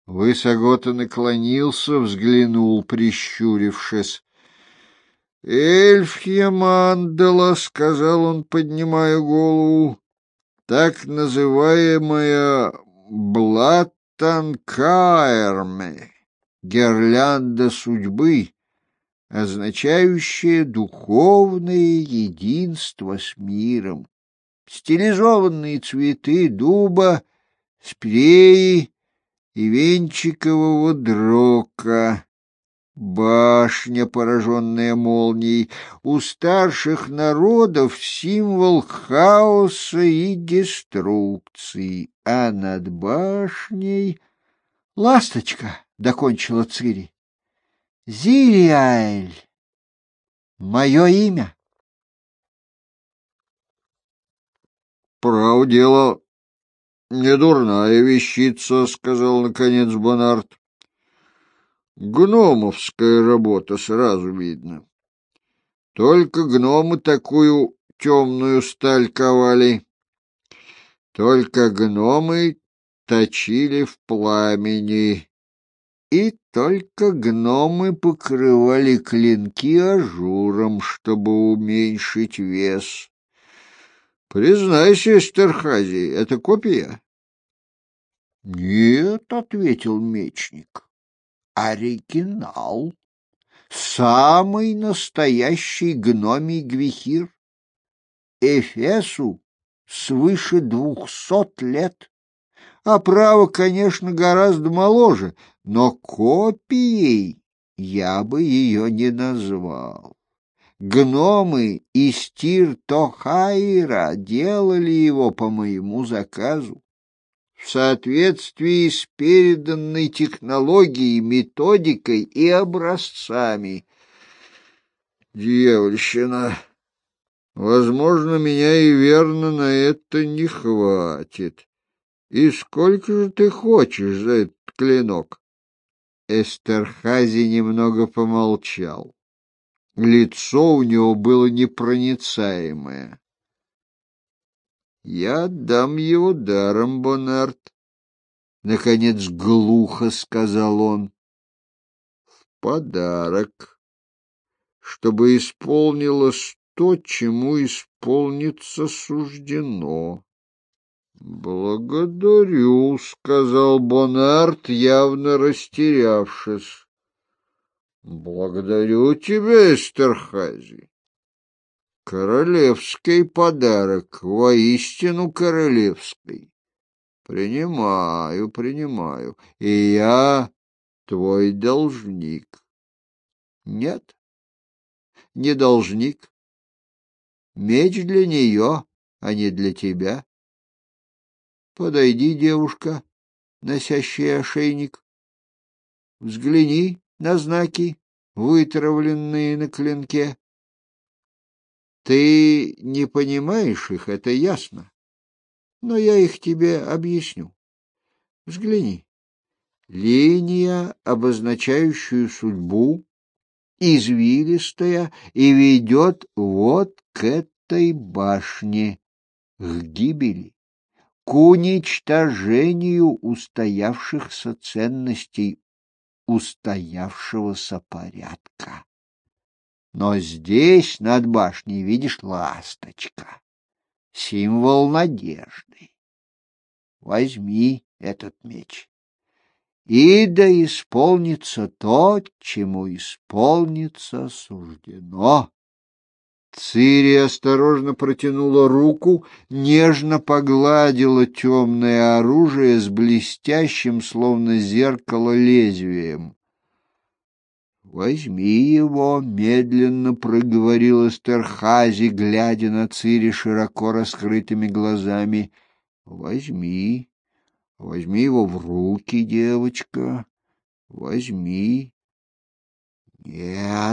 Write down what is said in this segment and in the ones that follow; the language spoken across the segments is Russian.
Высогота наклонился, взглянул, прищурившись. — Эльфья мандала, — сказал он, поднимая голову, — так называемая блаттанкаэрме, гирлянда судьбы, означающая духовное единство с миром. Стилизованные цветы дуба, спиреи и венчикового дрока, башня, пораженная молнией, у старших народов символ хаоса и деструкции, а над башней — ласточка, — докончила Цири. — Зириаэль, мое имя. — Право дело, недурная вещица, — сказал наконец Бонард. — Гномовская работа, сразу видно. Только гномы такую темную сталь ковали. Только гномы точили в пламени. И только гномы покрывали клинки ажуром, чтобы уменьшить вес. Признайся, Эстерхази, это копия? — Нет, — ответил мечник, — оригинал. Самый настоящий гномий гвихир. Эфесу свыше 200 лет. Оправа, конечно, гораздо моложе, но копией я бы ее не назвал. Гномы из Тир-Тохаира делали его по моему заказу. В соответствии с переданной технологией, методикой и образцами. Дьявольщина! Возможно, меня и верно на это не хватит. И сколько же ты хочешь за этот клинок? Эстерхази немного помолчал. Лицо у него было непроницаемое. — Я отдам его даром, Бонард. Наконец глухо сказал он. — В подарок, чтобы исполнилось то, чему исполниться суждено. — Благодарю, — сказал Бонард, явно растерявшись. — Благодарю тебя, Эстерхази. Королевский подарок, воистину королевский. Принимаю, принимаю. И я твой должник. Нет, не должник. Меч для нее, а не для тебя. Подойди, девушка, носящая ошейник. Взгляни на знаки, вытравленные на клинке. Ты не понимаешь их, это ясно, но я их тебе объясню. Взгляни. Линия, обозначающая судьбу, извилистая и ведет вот к этой башне, к гибели, к уничтожению устоявшихся ценностей, устоявшегося порядка. Но здесь, над башней, видишь, ласточка, символ надежды. Возьми этот меч, и да исполнится то, чему исполниться суждено. Цири осторожно протянула руку, нежно погладила темное оружие с блестящим, словно зеркало, лезвием. — Возьми его, — медленно проговорил Эстерхази, глядя на Цири широко раскрытыми глазами. — Возьми. Возьми его в руки, девочка. Возьми. — Нет.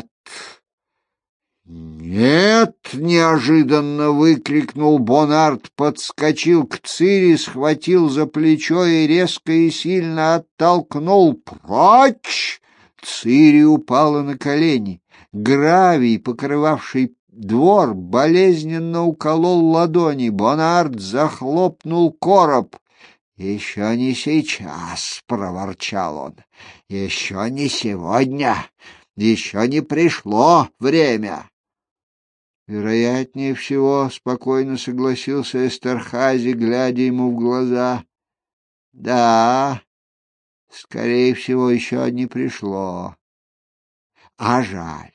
«Нет!» — неожиданно выкрикнул Бонард, подскочил к Цири, схватил за плечо и резко и сильно оттолкнул. «Прочь!» Цири упала на колени. Гравий, покрывавший двор, болезненно уколол ладони. Бонард захлопнул короб. «Еще не сейчас», — проворчал он, — «еще не сегодня, еще не пришло время». «Вероятнее всего», — спокойно согласился Эстерхази, глядя ему в глаза. «Да, скорее всего, еще не пришло. А жаль».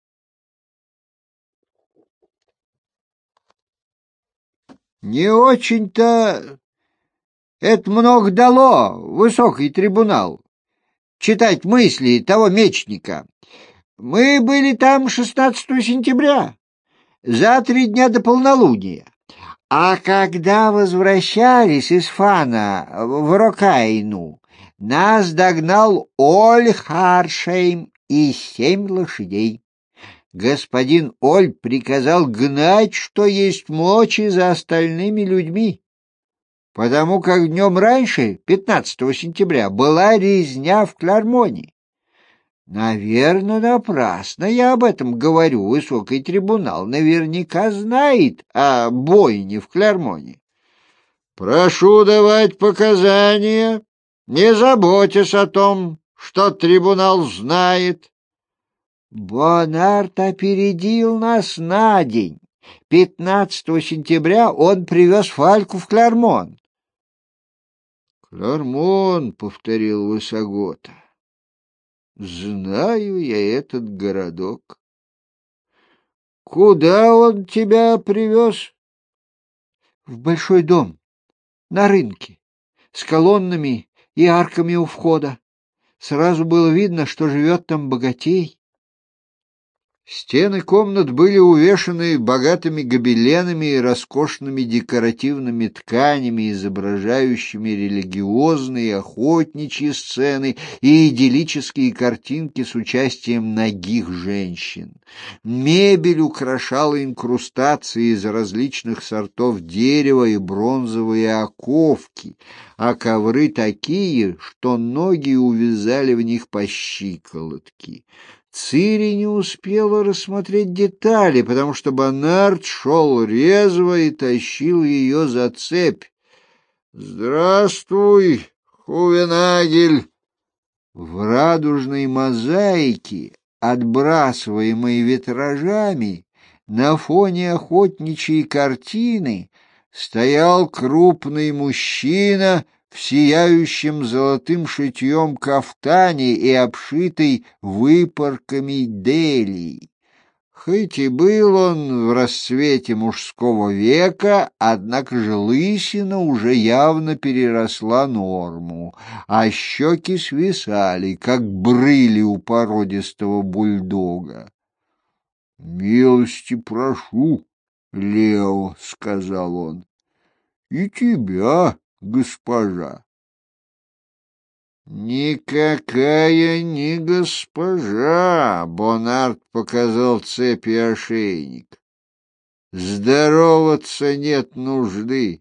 «Не очень-то это много дало, высокий трибунал, читать мысли того мечника. Мы были там 16 сентября, за 3 дня до полнолуния. А когда возвращались из Фана в Рокайну, нас догнал Оль-Харшейм и 7 лошадей. Господин Оль приказал гнать, что есть мочи, за остальными людьми, потому как днем раньше, 15 сентября, была резня в Клармоне. Наверное, напрасно я об этом говорю. Высокий трибунал наверняка знает о бойне в Клармоне. Прошу давать показания, не заботясь о том, что трибунал знает. Бонарт опередил нас на день. 15 сентября он привез Фальку в Клармон. «Клармон», — повторил Высогота. «Знаю я этот городок». «Куда он тебя привез?» «В большой дом, на рынке, с колоннами и арками у входа. Сразу было видно, что живет там богатей». Стены комнат были увешаны богатыми гобеленами и роскошными декоративными тканями, изображающими религиозные, охотничьи сцены и идиллические картинки с участием нагих женщин. Мебель украшала инкрустации из различных сортов дерева и бронзовые оковки, а ковры такие, что ноги увязали в них по щиколотки. Цири не успела рассмотреть детали, потому что Бонарт шел резво и тащил ее за цепь. «Здравствуй, Хувенагель!» В радужной мозаике, отбрасываемой витражами, на фоне охотничьей картины стоял крупный мужчина в сияющем золотым шитьем кафтане и обшитый выпорками делий. Хоть и был он в расцвете мужского века, однако же лысина уже явно переросла норму, а щеки свисали, как брыли у породистого бульдога. — Милости прошу, Лео, — сказал он, — и тебя, госпожа. Никакая не госпожа, Бонарт показал цепь и ошейник. Здороваться нет нужды.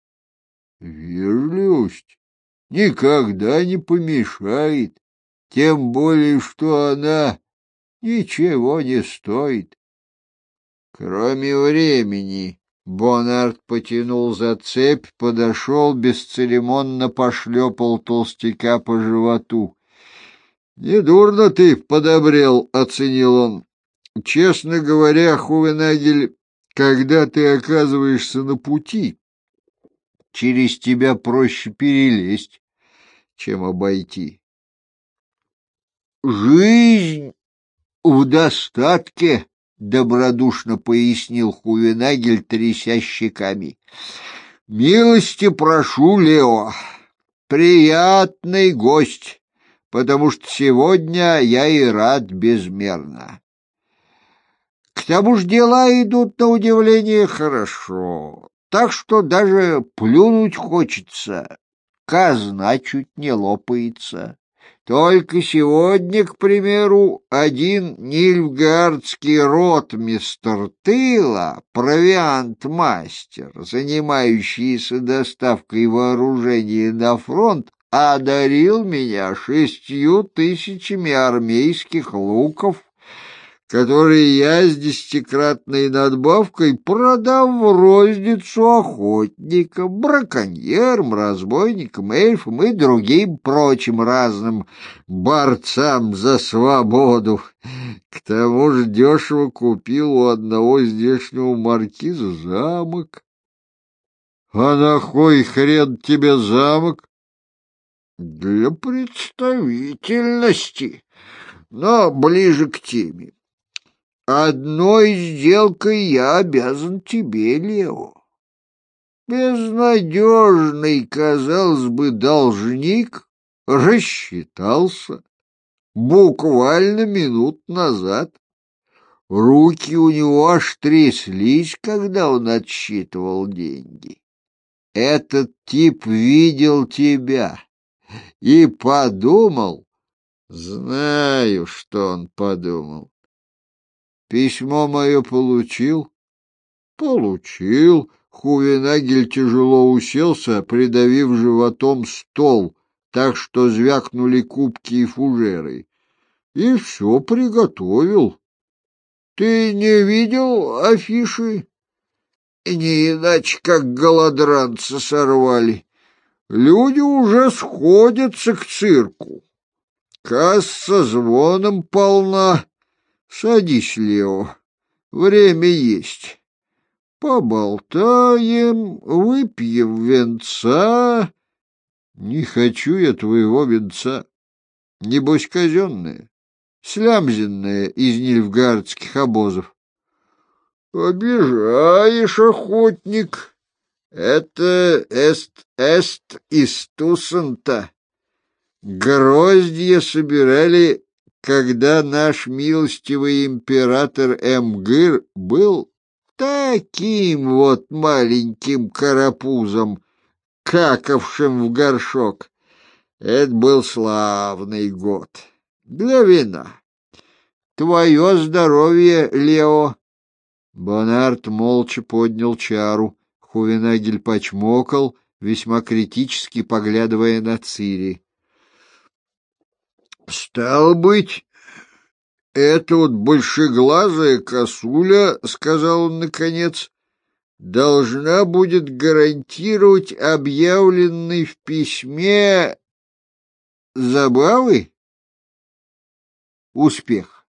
Вежливость никогда не помешает, тем более, что она ничего не стоит. Кроме времени. Бонарт потянул за цепь, подошел, бесцеремонно пошлепал толстяка по животу. — Недурно ты подобрел, — оценил он. — Честно говоря, Хувенагель, когда ты оказываешься на пути, через тебя проще перелезть, чем обойти. Жизнь в достатке, — добродушно пояснил Хувенагель, тряся щеками. — Милости прошу, Лео, приятный гость, потому что сегодня я и рад безмерно. К тому же дела идут на удивление хорошо, так что даже плюнуть хочется, казна чуть не лопается. Только сегодня, к примеру, один нильфгардский ротмистр тыла, провиант-мастер, занимающийся доставкой вооружения на фронт, одарил меня 6 000 армейских луков, который я с 10-кратной надбавкой продам в розницу охотникам, браконьерам, разбойникам, эльфам и другим прочим разным борцам за свободу. К тому же дешево купил у одного здешнего маркиза замок. А на кой хрен тебе замок? Для представительности, но ближе к теме. Одной сделкой я обязан тебе, Лео. Безнадежный, казалось бы, должник рассчитался буквально минут назад. Руки у него аж тряслись, когда он отсчитывал деньги. Этот тип видел тебя и подумал, знаю, что он подумал. Письмо мое получил? Получил. Хувенагель тяжело уселся, придавив животом стол, так что звякнули кубки и фужеры. И все приготовил. Ты не видел афиши? Не иначе, как голодранцы сорвали. Люди уже сходятся к цирку. Касса звоном полна. Садись, Лео, время есть. Поболтаем, выпьем венца. Не хочу я твоего венца. Небось, казенное, слямзенное из нильфгардских обозов. Обижаешь, охотник. Это эст из Тусанта. Гроздья собирали, когда наш милостивый император Эмгыр был таким вот маленьким карапузом, какавшим в горшок. Это был славный год. Для вина. Твое здоровье, Лео. Бонарт молча поднял чару. Хувенагель почмокал, весьма критически поглядывая на Цири. Стало быть, эта вот большеглазая косуля, — сказал он наконец, — должна будет гарантировать объявленный в письме забавы успех.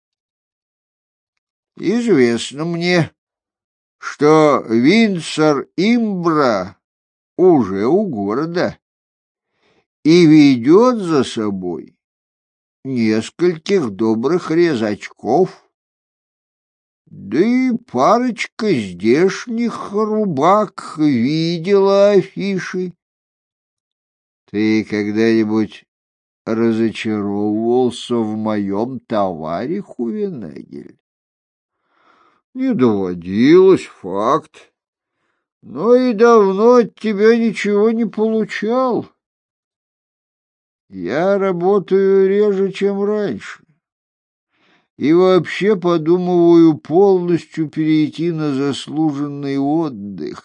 Известно мне, что Виндсор-Имбра уже у города и ведет за собой нескольких добрых резачков, да и парочка здешних рубак видела афиши. Ты когда-нибудь разочаровывался в моем товаре, Хувенагель? Не доводилось, факт. Но и давно от тебя ничего не получал. Я работаю реже, чем раньше. И вообще подумываю полностью перейти на заслуженный отдых.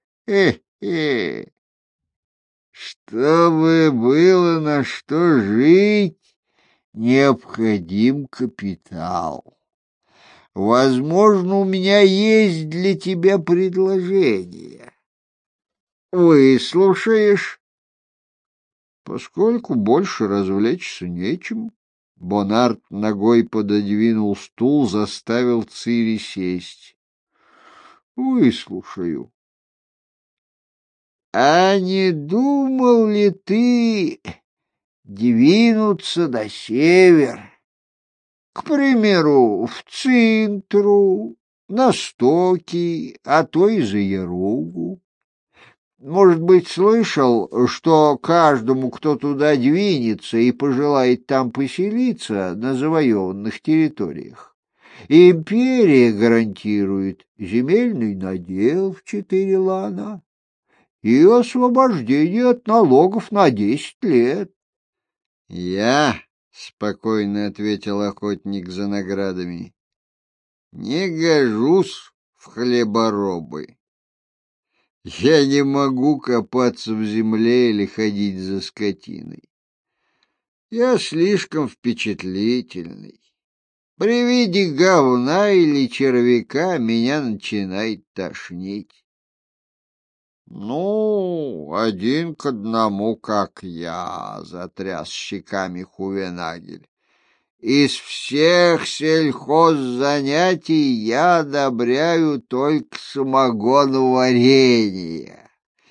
Чтобы было на что жить, необходим капитал. Возможно, у меня есть для тебя предложение. Выслушаешь? Поскольку больше развлечься нечем, Бонарт ногой пододвинул стул, заставил Цири сесть. Выслушаю. А не думал ли ты двинуться на север? К примеру, в Цинтру, на Стоки, а то и за Яругу. Может быть, слышал, что каждому, кто туда двинется и пожелает там поселиться на завоеванных территориях, империя гарантирует земельный надел в 4 лана и освобождение от налогов на 10 лет. — Я, — спокойно ответил охотник за наградами, — не гожусь в хлеборобы. Я не могу копаться в земле или ходить за скотиной. Я слишком впечатлительный. При виде говна или червяка меня начинает тошнить. Ну, один к одному, как я, — затряс щеками Хувенагель. Из всех сельхоззанятий я одобряю только самогоноварение.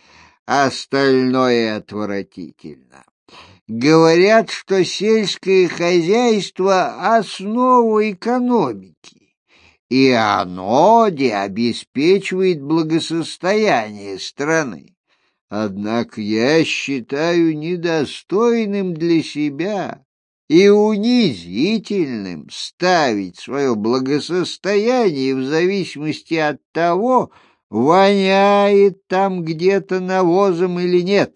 Остальное отвратительно. Говорят, что сельское хозяйство — основа экономики, и оно обеспечивает благосостояние страны. Однако я считаю недостойным для себя и унизительным ставить свое благосостояние в зависимости от того, воняет там где-то навозом или нет.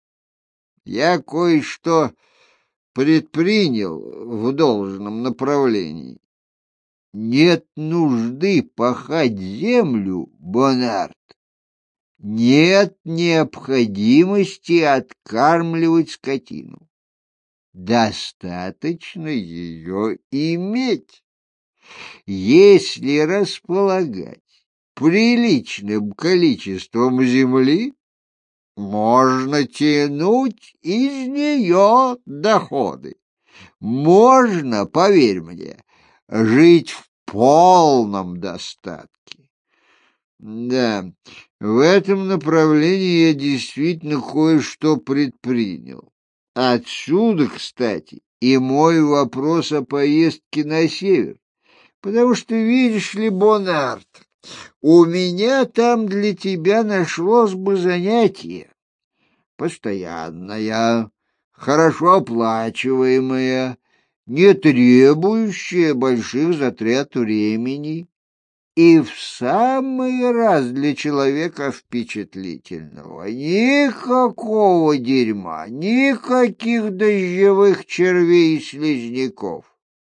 Я кое-что предпринял в должном направлении. Нет нужды пахать землю, Бонарт. Нет необходимости откармливать скотину. Достаточно ее иметь. Если располагать приличным количеством земли, можно тянуть из нее доходы. Можно, поверь мне, жить в полном достатке. Да, в этом направлении я действительно кое-что предпринял. Отсюда, кстати, и мой вопрос о поездке на север. Потому что, видишь ли, Бонарт, у меня там для тебя нашлось бы занятие. Постоянное, хорошо оплачиваемое, не требующее больших затрат времени и в самый раз для человека впечатлительного. Никакого дерьма, никаких дождевых червей и слизняков.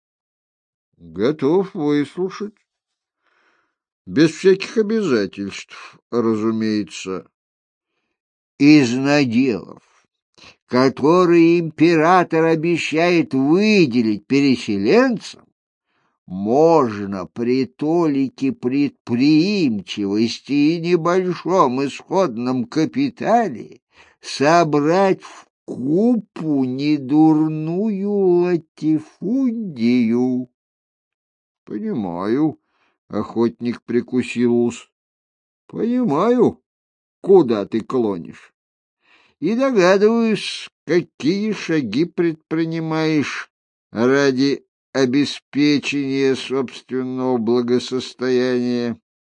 Готов выслушать. Без всяких обязательств, разумеется. Из наделов, которые император обещает выделить переселенцам, можно при толике предприимчивости и небольшом исходном капитале собрать в купу недурную латифундию. — Понимаю, — охотник прикусил ус. — Понимаю, куда ты клонишь. И догадываюсь, какие шаги предпринимаешь ради обеспечения собственного благосостояния.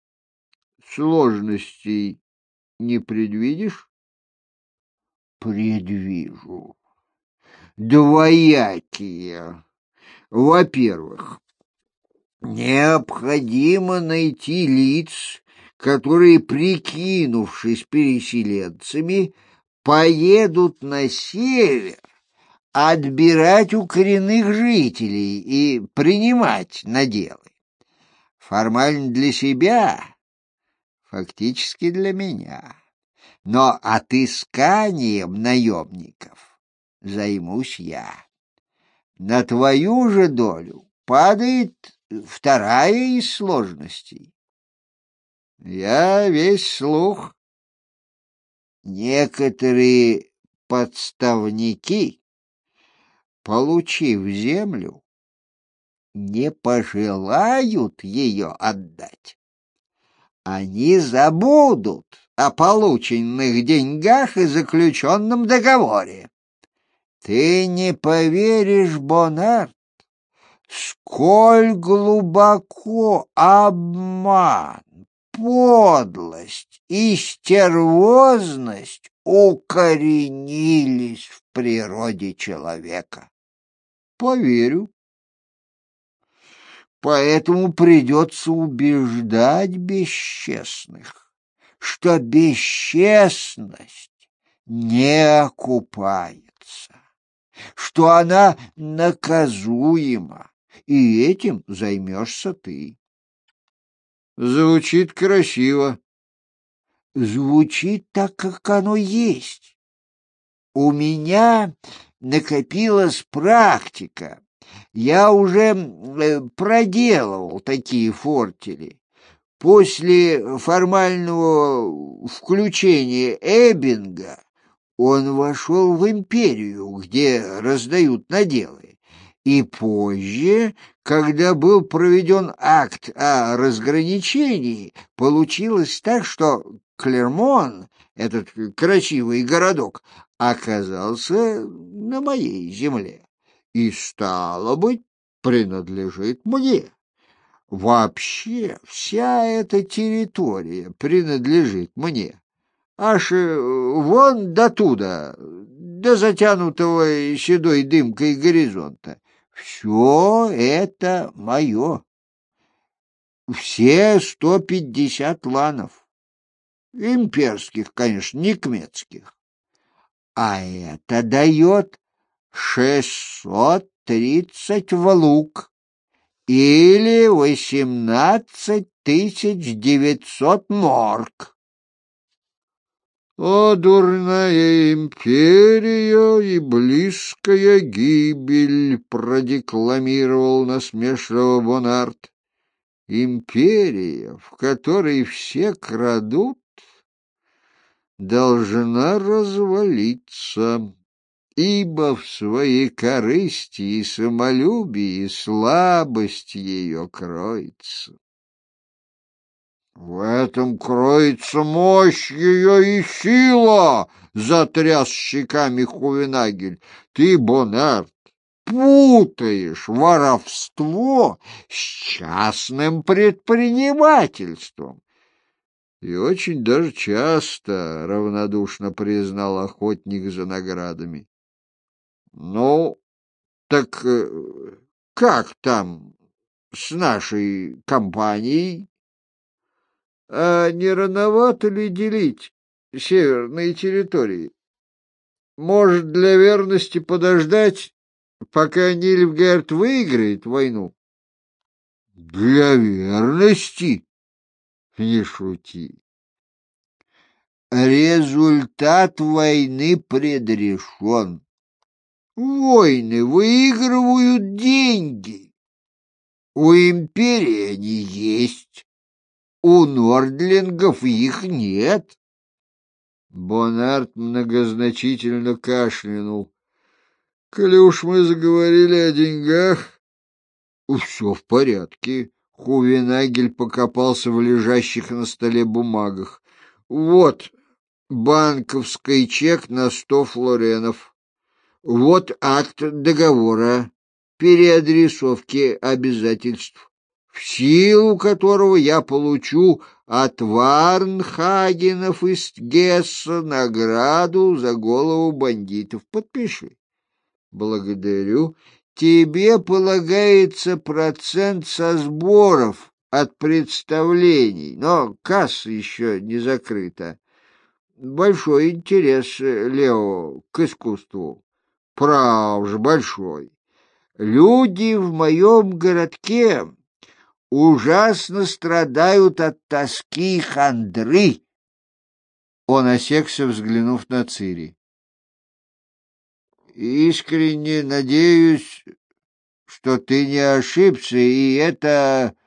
Сложностей не предвидишь? Предвижу. Двоякие. Во-первых, необходимо найти лиц, которые, прикинувшись переселенцами, поедут на север отбирать у коренных жителей и принимать наделы. Формально для себя, фактически для меня. Но отысканием наемников займусь я. На твою же долю падает вторая из сложностей. Я весь слух. Некоторые подставники, получив землю, не пожелают ее отдать. Они забудут о полученных деньгах и заключенном договоре. Ты не поверишь, Бонарт, сколь глубоко обман, подлость и стервозность укоренились в природе человека. Поверю. Поэтому придется убеждать бесчестных, что бесчестность не окупается, что она наказуема, и этим займешься ты. Звучит красиво. Звучит так, как оно есть. У меня накопилась практика Я уже проделывал такие фортели. После формального включения Эббинга он вошел в империю, где раздают наделы. И позже, когда был проведен акт о разграничении, получилось так, что Клермон, этот красивый городок, оказался на моей земле и, стало быть, принадлежит мне. Вообще, вся эта территория принадлежит мне. Аж вон до туда, до затянутого седой дымкой горизонта. Все это мое. Все 150 ланов. Имперских, конечно, не кметских. А это дает 630 влуг или 18 900 морк. «О, дурная империя и близкая гибель!» — продекламировал насмешливо Бонарт. «Империя, в которой все крадут, должна развалиться, ибо в своей корысти и самолюбии слабость ее кроется». «В этом кроется мощь ее и сила!» — затряс щеками Хувенагель. «Ты, Бонарт, путаешь воровство с частным предпринимательством». «И очень даже часто», — равнодушно признал охотник за наградами. «Ну, так как там с нашей компанией? А не рановато ли делить северные территории? Может, для верности подождать, пока Нильфгард выиграет войну?» «Для верности? Не шути. Результат войны предрешен. Войны выигрывают деньги. У империи они есть. У нордлингов их нет». Бонарт многозначительно кашлянул. «Коли уж мы заговорили о деньгах, все в порядке». Хувенагель покопался в лежащих на столе бумагах. «Вот банковский чек на 100 флоренов. Вот акт договора переадресовки обязательств, в силу которого я получу от Варнхагенов из Гесса награду за голову бандитов. Подпиши». «Благодарю. Тебе полагается процент со сборов от представлений, но касса еще не закрыта. Большой интерес, Лео, к искусству. Прав же, большой. Люди в моем городке ужасно страдают от тоски и хандры». Он осекся, взглянув на Цири. «Искренне надеюсь, что ты не ошибся, и это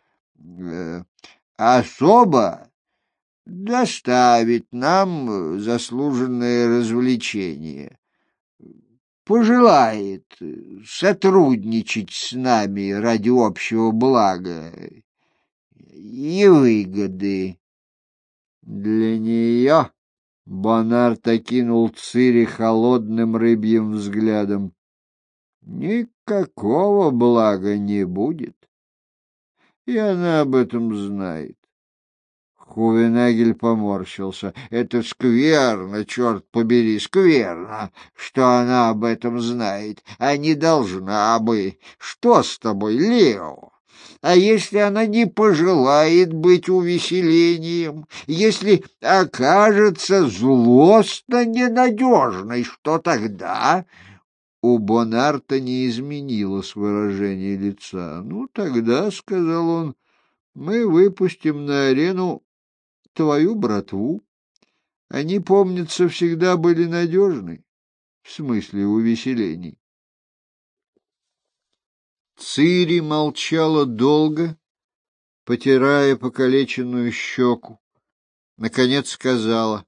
особо доставит нам заслуженное развлечение. Пожелает сотрудничать с нами ради общего блага и выгоды для нее». Бонарт окинул Цири холодным рыбьим взглядом. «Никакого блага не будет, и она об этом знает». Хувенагель поморщился. «Это скверно, черт побери, скверно, что она об этом знает, а не должна бы. Что с тобой, Лео? А если она не пожелает быть увеселением, если окажется злостно ненадежной, что тогда?» У Бонарта не изменилось выражение лица. «Ну, тогда, — сказал он, — мы выпустим на арену твою братву. Они, помнится, всегда были надежны, в смысле увеселений». Цири молчала долго, потирая покалеченную щеку. Наконец сказала: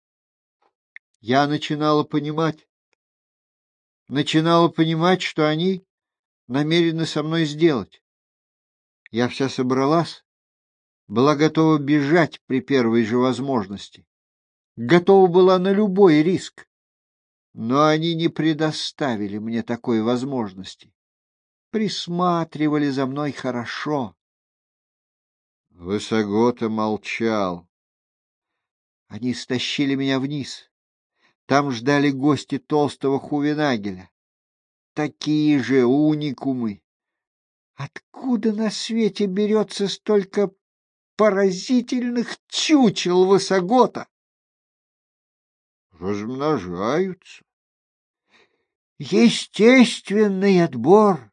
я начинала понимать, что они намерены со мной сделать. Я вся собралась, была готова бежать при первой же возможности, готова была на любой риск, но они не предоставили мне такой возможности, присматривали за мной хорошо. Высогота молчал. Они стащили меня вниз. Там ждали гости толстого Хувенагеля. Такие же уникумы. Откуда на свете берется столько поразительных чучел Высогота? Размножаются. Естественный отбор.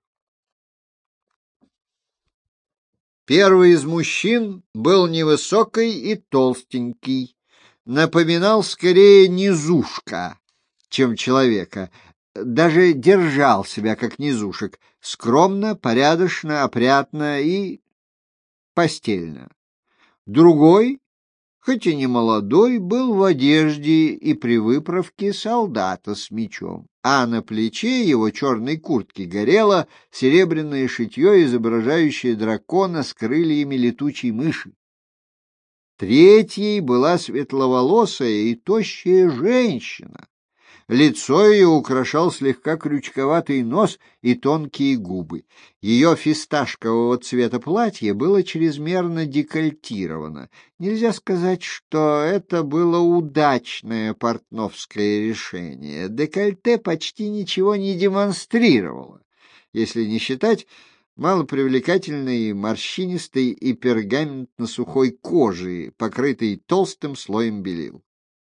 Первый из мужчин был невысокий и толстенький, напоминал скорее низушка, чем человека, даже держал себя как низушек, скромно, порядочно, опрятно и постельно. Другой, хоть и не молодой, был в одежде и при выправке солдата с мечом, а на плече его черной куртки горело серебряное шитье, изображающее дракона с крыльями летучей мыши. Третьей была светловолосая и тощая женщина. Лицо ее украшал слегка крючковатый нос и тонкие губы. Ее фисташкового цвета платье было чрезмерно декольтировано. Нельзя сказать, что это было удачное портновское решение. Декольте почти ничего не демонстрировало, если не считать малопривлекательной морщинистой и пергаментно-сухой кожи, покрытой толстым слоем белил.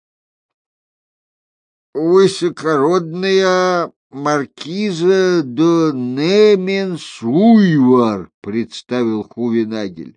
«Высокородная маркиза де Неменсуйвар», — представил Хувенагель.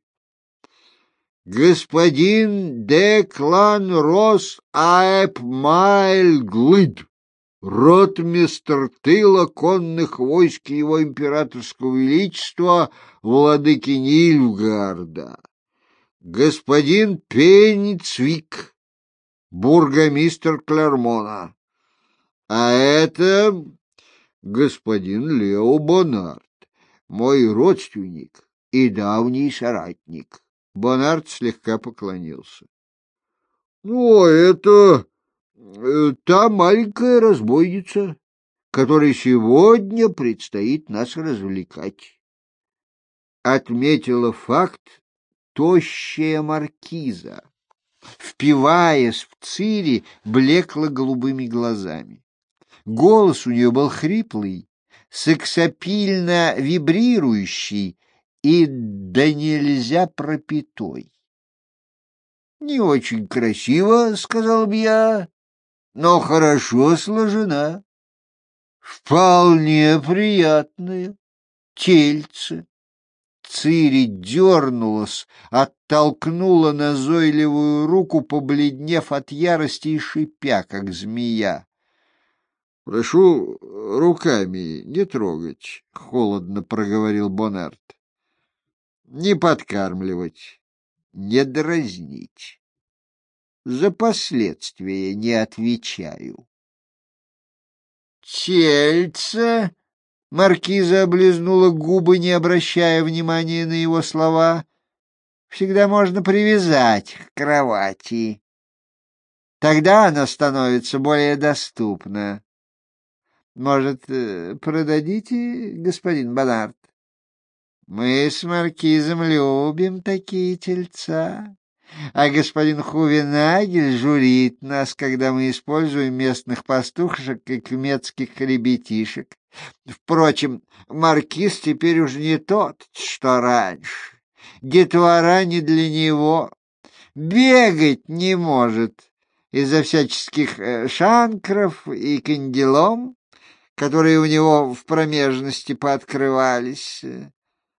«Господин де Кланрос Аэпмайльглид, ротмистр тыла конных войск его императорского величества, владыки Нильфгарда. Господин Пеницвик, бургомистр Клермона. А это господин Лео Бонард, мой родственник и давний соратник». Бонард слегка поклонился. «Ну, это та маленькая разбойница, которой сегодня предстоит нас развлекать», — отметила факт тощая маркиза, впиваясь в Цири блекло-голубыми глазами. Голос у нее был хриплый, сексапильно вибрирующий и да нельзя пропитой. «Не очень красиво, — сказал бы я, — но хорошо сложена. Вполне приятная тельце». Цири дернулась, оттолкнула назойливую руку, побледнев от ярости и шипя, как змея. «Прошу руками не трогать», — холодно проговорил Бонард. «Не подкармливать, не дразнить. За последствия не отвечаю». «Тельце?» — маркиза облизнула губы, не обращая внимания на его слова. «Всегда можно привязать к кровати. Тогда она становится более доступна. Может, продадите, господин Бонард? Мы с маркизом любим такие тельца, а господин Хувенагель журит нас, когда мы используем местных пастушек и кмецких ребятишек. Впрочем, маркиз теперь уж не тот, что раньше. Детвора не для него. Бегать не может из-за всяческих шанкров и кандилом, которые у него в промежности пооткрывались.